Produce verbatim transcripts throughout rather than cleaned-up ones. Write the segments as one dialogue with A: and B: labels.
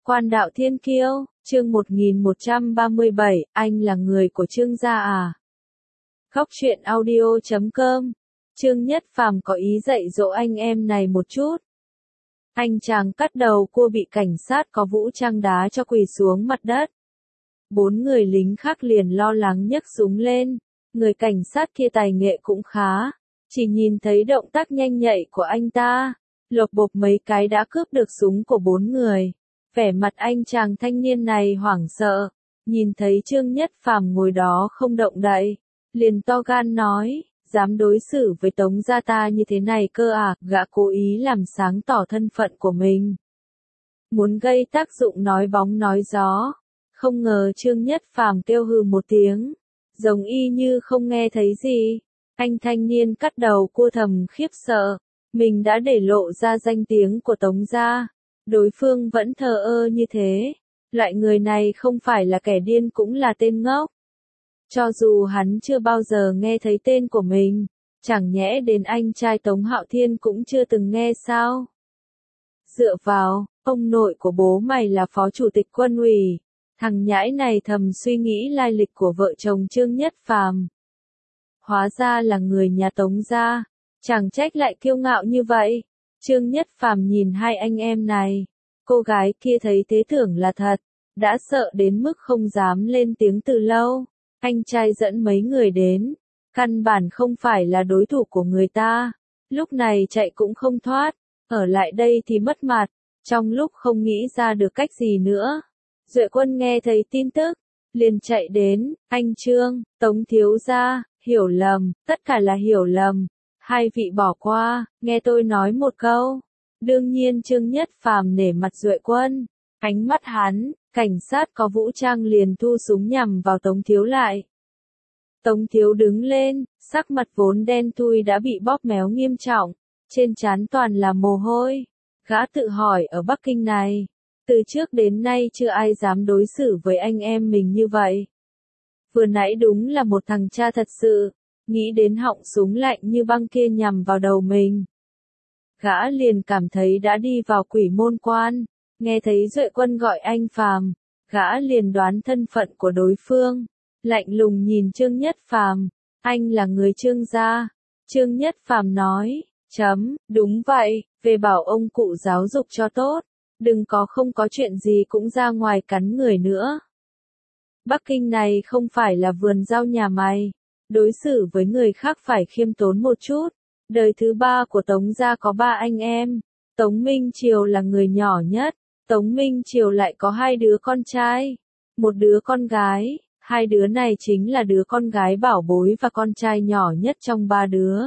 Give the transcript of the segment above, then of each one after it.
A: Quan đạo thiên kiêu, chương một nghìn một trăm ba mươi bảy, anh là người của Trương gia à? Góc truyện audio chấm com. Trương Nhất Phàm có ý dạy dỗ anh em này một chút. Anh chàng cắt đầu cua bị cảnh sát có vũ trang đá cho quỳ xuống mặt đất. Bốn người lính khác liền lo lắng nhấc súng lên. Người cảnh sát kia tài nghệ cũng khá. Chỉ nhìn thấy động tác nhanh nhạy của anh ta, lộc bộp mấy cái đã cướp được súng của bốn người. Vẻ mặt anh chàng thanh niên này hoảng sợ, nhìn thấy Trương Nhất Phàm ngồi đó không động đậy, liền to gan nói, dám đối xử với Tống gia ta như thế này cơ à, gã cố ý làm sáng tỏ thân phận của mình. Muốn gây tác dụng nói bóng nói gió, không ngờ Trương Nhất Phàm kêu hừ một tiếng, giống y như không nghe thấy gì. Anh thanh niên cắt đầu cua thầm khiếp sợ, mình đã để lộ ra danh tiếng của Tống gia. Đối phương vẫn thờ ơ như thế, loại người này không phải là kẻ điên cũng là tên ngốc. Cho dù hắn chưa bao giờ nghe thấy tên của mình, chẳng nhẽ đến anh trai Tống Hạo Thiên cũng chưa từng nghe sao? Dựa vào, ông nội của bố mày là phó chủ tịch quân ủy, thằng nhãi này thầm suy nghĩ lai lịch của vợ chồng Trương Nhất Phàm. Hóa ra là người nhà Tống gia, chẳng trách lại kiêu ngạo như vậy. Trương Nhất Phàm nhìn hai anh em này, cô gái kia thấy thế tưởng là thật, đã sợ đến mức không dám lên tiếng từ lâu. Anh trai dẫn mấy người đến, căn bản không phải là đối thủ của người ta, lúc này chạy cũng không thoát, ở lại đây thì mất mặt, trong lúc không nghĩ ra được cách gì nữa. Duệ Quân nghe thấy tin tức, liền chạy đến, anh Trương, Tống thiếu gia, hiểu lầm, tất cả là hiểu lầm. Hai vị bỏ qua, nghe tôi nói một câu. Đương nhiên Trương Nhất Phàm nể mặt Duệ Quân, ánh mắt hắn, cảnh sát có vũ trang liền thu súng nhằm vào Tống Thiếu lại. Tống Thiếu đứng lên, sắc mặt vốn đen thui đã bị bóp méo nghiêm trọng, trên trán toàn là mồ hôi. Gã tự hỏi ở Bắc Kinh này, từ trước đến nay chưa ai dám đối xử với anh em mình như vậy. Vừa nãy đúng là một thằng cha thật sự. Nghĩ đến họng súng lạnh như băng kia nhằm vào đầu mình. Gã liền cảm thấy đã đi vào quỷ môn quan, nghe thấy Duệ Quân gọi anh Phàm, gã liền đoán thân phận của đối phương, lạnh lùng nhìn Trương Nhất Phàm, anh là người Trương gia. Trương Nhất Phàm nói, chấm, đúng vậy, về bảo ông cụ giáo dục cho tốt, đừng có không có chuyện gì cũng ra ngoài cắn người nữa. Bắc Kinh này không phải là vườn rau nhà mày. Đối xử với người khác phải khiêm tốn một chút. Đời thứ ba của Tống gia có ba anh em. Tống Minh Triều là người nhỏ nhất. Tống Minh Triều lại có hai đứa con trai. Một đứa con gái. Hai đứa này chính là đứa con gái bảo bối và con trai nhỏ nhất trong ba đứa.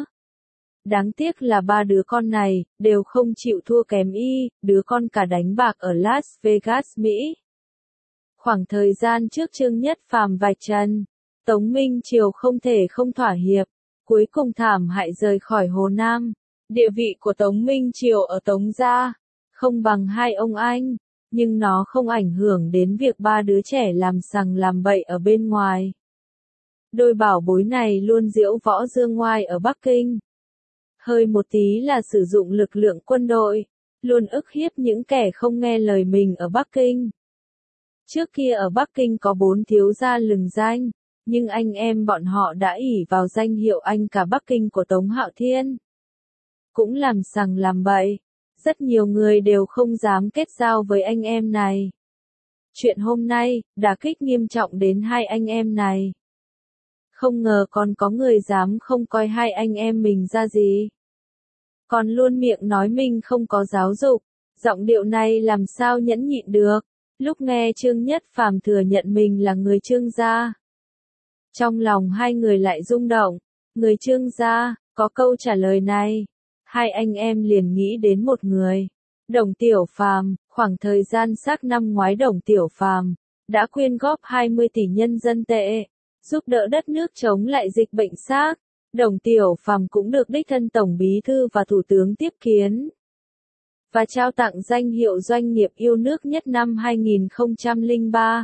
A: Đáng tiếc là ba đứa con này, đều không chịu thua kém y, đứa con cả đánh bạc ở Las Vegas, Mỹ. Khoảng thời gian trước Trương Nhất Phàm vạch trần. Tống Minh Triều không thể không thỏa hiệp, cuối cùng thảm hại rời khỏi Hồ Nam. Địa vị của Tống Minh Triều ở Tống gia, không bằng hai ông anh, nhưng nó không ảnh hưởng đến việc ba đứa trẻ làm sằng làm bậy ở bên ngoài. Đôi bảo bối này luôn diễu võ dương ngoai ở Bắc Kinh. Hơi một tí là sử dụng lực lượng quân đội, luôn ức hiếp những kẻ không nghe lời mình ở Bắc Kinh. Trước kia ở Bắc Kinh có bốn thiếu gia lừng danh. Nhưng anh em bọn họ đã ỷ vào danh hiệu anh cả Bắc Kinh của Tống Hạo Thiên. Cũng làm sằng làm bậy. Rất nhiều người đều không dám kết giao với anh em này. Chuyện hôm nay, đả kích nghiêm trọng đến hai anh em này. Không ngờ còn có người dám không coi hai anh em mình ra gì. Còn luôn miệng nói mình không có giáo dục. Giọng điệu này làm sao nhẫn nhịn được. Lúc nghe Trương Nhất Phàm thừa nhận mình là người Trương gia. Trong lòng hai người lại rung động, người Trương gia, có câu trả lời này. Hai anh em liền nghĩ đến một người. Đồng Tiểu Phàm, khoảng thời gian xác năm ngoái Đồng Tiểu Phàm đã quyên góp hai mươi tỷ nhân dân tệ, giúp đỡ đất nước chống lại dịch bệnh xác. Đồng Tiểu Phàm cũng được đích thân Tổng Bí Thư và Thủ tướng tiếp kiến. Và trao tặng danh hiệu doanh nghiệp yêu nước nhất năm hai nghìn không trăm lẻ ba.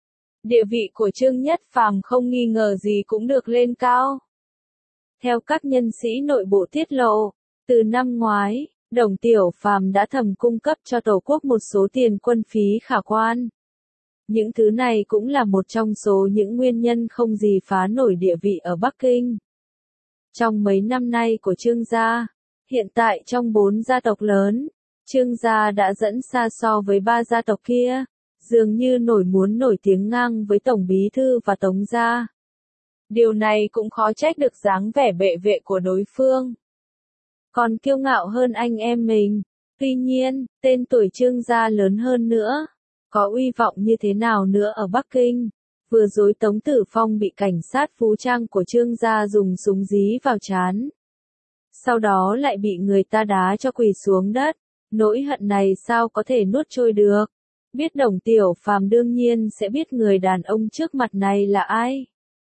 A: Địa vị của Trương Nhất Phàm không nghi ngờ gì cũng được lên cao. Theo các nhân sĩ nội bộ tiết lộ, từ năm ngoái, Đồng Tiểu Phàm đã thầm cung cấp cho Tổ quốc một số tiền quân phí khả quan. Những thứ này cũng là một trong số những nguyên nhân không gì phá nổi địa vị ở Bắc Kinh. Trong mấy năm nay của Trương gia, hiện tại trong bốn gia tộc lớn, Trương gia đã dẫn xa so với ba gia tộc kia, dường như nổi muốn nổi tiếng ngang với Tổng Bí Thư và Tống gia. Điều này cũng khó trách được dáng vẻ bệ vệ của đối phương. Còn kiêu ngạo hơn anh em mình. Tuy nhiên, tên tuổi Trương gia lớn hơn nữa, có uy vọng như thế nào nữa ở Bắc Kinh. Vừa rồi Tống Tử Phong bị cảnh sát vũ trang của Trương gia dùng súng dí vào trán. Sau đó lại bị người ta đá cho quỳ xuống đất. Nỗi hận này sao có thể nuốt trôi được. Biết Đồng Tiểu Phàm đương nhiên sẽ biết người đàn ông trước mặt này là ai.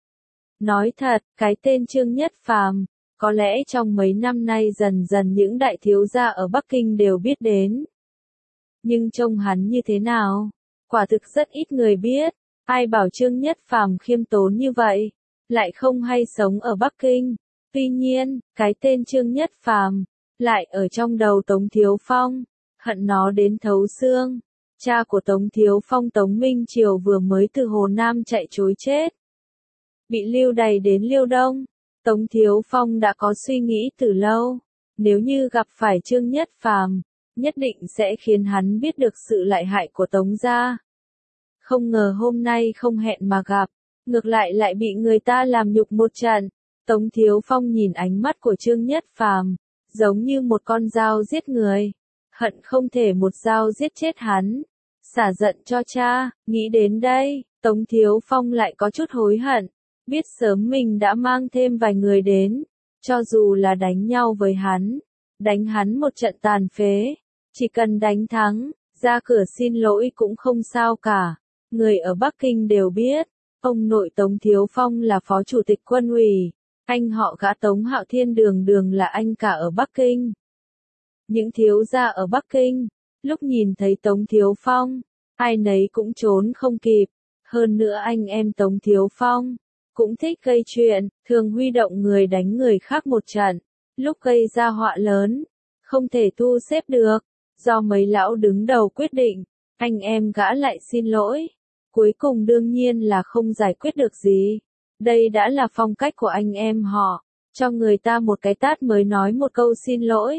A: Nói thật, cái tên Trương Nhất Phàm, có lẽ trong mấy năm nay dần dần những đại thiếu gia ở Bắc Kinh đều biết đến. Nhưng trông hắn như thế nào? Quả thực rất ít người biết. Ai bảo Trương Nhất Phàm khiêm tốn như vậy, lại không hay sống ở Bắc Kinh. Tuy nhiên, cái tên Trương Nhất Phàm lại ở trong đầu Tống Thiếu Phong, hận nó đến thấu xương. Cha của Tống Thiếu Phong Tống Minh Triều vừa mới từ Hồ Nam chạy trối chết, bị lưu đày đến Liêu Đông. Tống Thiếu Phong đã có suy nghĩ từ lâu, nếu như gặp phải Trương Nhất Phàm, nhất định sẽ khiến hắn biết được sự lợi hại của Tống gia. Không ngờ hôm nay không hẹn mà gặp, ngược lại lại bị người ta làm nhục một trận. Tống Thiếu Phong nhìn ánh mắt của Trương Nhất Phàm, giống như một con dao giết người, hận không thể một dao giết chết hắn, xả giận cho cha. Nghĩ đến đây, Tống Thiếu Phong lại có chút hối hận, biết sớm mình đã mang thêm vài người đến, cho dù là đánh nhau với hắn, đánh hắn một trận tàn phế, chỉ cần đánh thắng, ra cửa xin lỗi cũng không sao cả. Người ở Bắc Kinh đều biết, ông nội Tống Thiếu Phong là phó chủ tịch quân ủy, anh họ gã Tống Hạo Thiên đường đường là anh cả ở Bắc Kinh. Những thiếu gia ở Bắc Kinh, lúc nhìn thấy Tống Thiếu Phong, ai nấy cũng trốn không kịp. Hơn nữa anh em Tống Thiếu Phong cũng thích gây chuyện, thường huy động người đánh người khác một trận. Lúc gây ra họa lớn, không thể thu xếp được, do mấy lão đứng đầu quyết định, anh em gã lại xin lỗi. Cuối cùng đương nhiên là không giải quyết được gì. Đây đã là phong cách của anh em họ, cho người ta một cái tát mới nói một câu xin lỗi.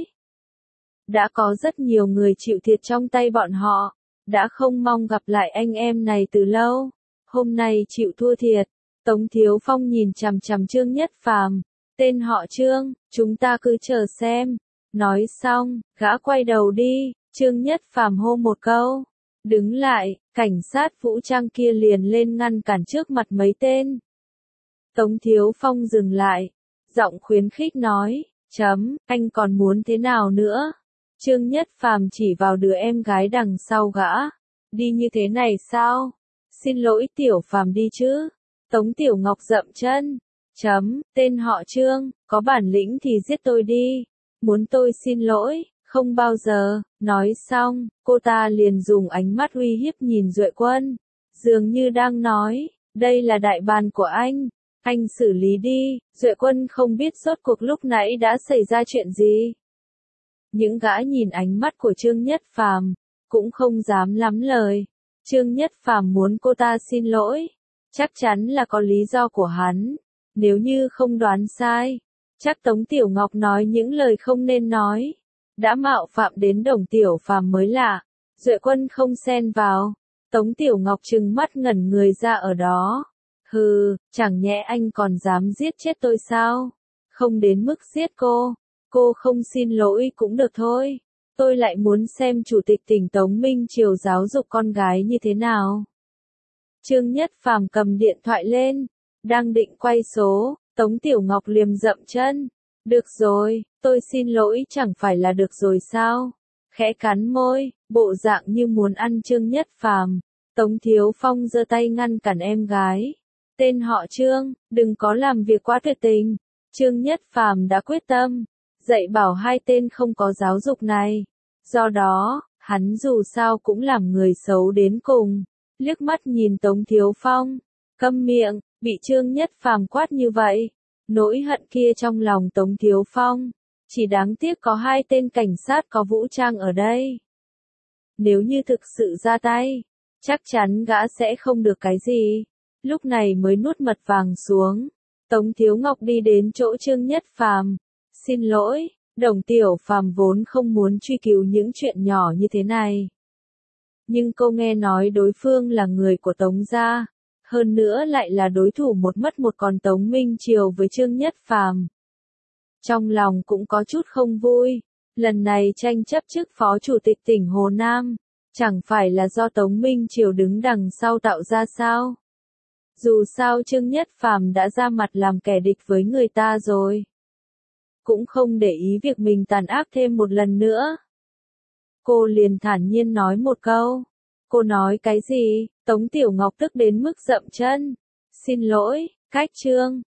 A: Đã có rất nhiều người chịu thiệt trong tay bọn họ, đã không mong gặp lại anh em này từ lâu. Hôm nay chịu thua thiệt. Tống Thiếu Phong nhìn chằm chằm Trương Nhất Phàm, tên họ Trương, chúng ta cứ chờ xem. Nói xong, gã quay đầu đi, Trương Nhất Phàm hô một câu, đứng lại, cảnh sát vũ trang kia liền lên ngăn cản trước mặt mấy tên. Tống Thiếu Phong dừng lại, giọng khuyến khích nói, chấm, anh còn muốn thế nào nữa? Trương Nhất Phàm chỉ vào đứa em gái đằng sau gã, đi như thế này sao? Xin lỗi Tiểu Phàm đi chứ. Tống Tiểu Ngọc dậm chân, chấm, tên họ Trương, có bản lĩnh thì giết tôi đi, muốn tôi xin lỗi, không bao giờ. Nói xong, cô ta liền dùng ánh mắt uy hiếp nhìn Duệ Quân, dường như đang nói, đây là đại bàn của anh, anh xử lý đi. Duệ Quân không biết rốt cuộc lúc nãy đã xảy ra chuyện gì. Những gã nhìn ánh mắt của Trương Nhất Phàm, cũng không dám lắm lời. Trương Nhất Phàm muốn cô ta xin lỗi, chắc chắn là có lý do của hắn. Nếu như không đoán sai, chắc Tống Tiểu Ngọc nói những lời không nên nói, đã mạo phạm đến Đồng Tiểu Phàm mới lạ. Duệ Quân không xen vào. Tống Tiểu Ngọc trừng mắt ngẩn người ra ở đó. Hừ, chẳng nhẽ anh còn dám giết chết tôi sao? Không đến mức giết cô. Cô không xin lỗi cũng được thôi. Tôi lại muốn xem chủ tịch tỉnh Tống Minh Triều giáo dục con gái như thế nào. Trương Nhất Phàm cầm điện thoại lên, đang định quay số, Tống Tiểu Ngọc liềm dậm chân. Được rồi, tôi xin lỗi chẳng phải là được rồi sao? Khẽ cắn môi, bộ dạng như muốn ăn Trương Nhất Phàm. Tống Thiếu Phong giơ tay ngăn cản em gái. Tên họ Trương, đừng có làm việc quá tuyệt tình. Trương Nhất Phàm đã quyết tâm dạy bảo hai tên không có giáo dục này. Do đó, hắn dù sao cũng làm người xấu đến cùng. Liếc mắt nhìn Tống Thiếu Phong, câm miệng, bị Trương Nhất Phàm quát như vậy. Nỗi hận kia trong lòng Tống Thiếu Phong Chỉ đáng tiếc có hai tên cảnh sát có vũ trang ở đây. Nếu như thực sự ra tay, chắc chắn gã sẽ không được cái gì. Lúc này mới nuốt mật vàng xuống. Tống Thiếu Ngọc đi đến chỗ Trương Nhất Phàm. Xin lỗi, Đồng Tiểu Phàm vốn không muốn truy cứu những chuyện nhỏ như thế này. Nhưng cô nghe nói đối phương là người của Tống gia, hơn nữa lại là đối thủ một mất một còn Tống Minh Triều với Trương Nhất Phàm. Trong lòng cũng có chút không vui, lần này tranh chấp chức phó chủ tịch tỉnh Hồ Nam, chẳng phải là do Tống Minh Triều đứng đằng sau tạo ra sao? Dù sao Trương Nhất Phàm đã ra mặt làm kẻ địch với người ta rồi. Cũng không để ý việc mình tàn ác thêm một lần nữa. Cô liền thản nhiên nói một câu. Cô nói cái gì? Tống Tiểu Ngọc tức đến mức dậm chân. Xin lỗi, cách Trương.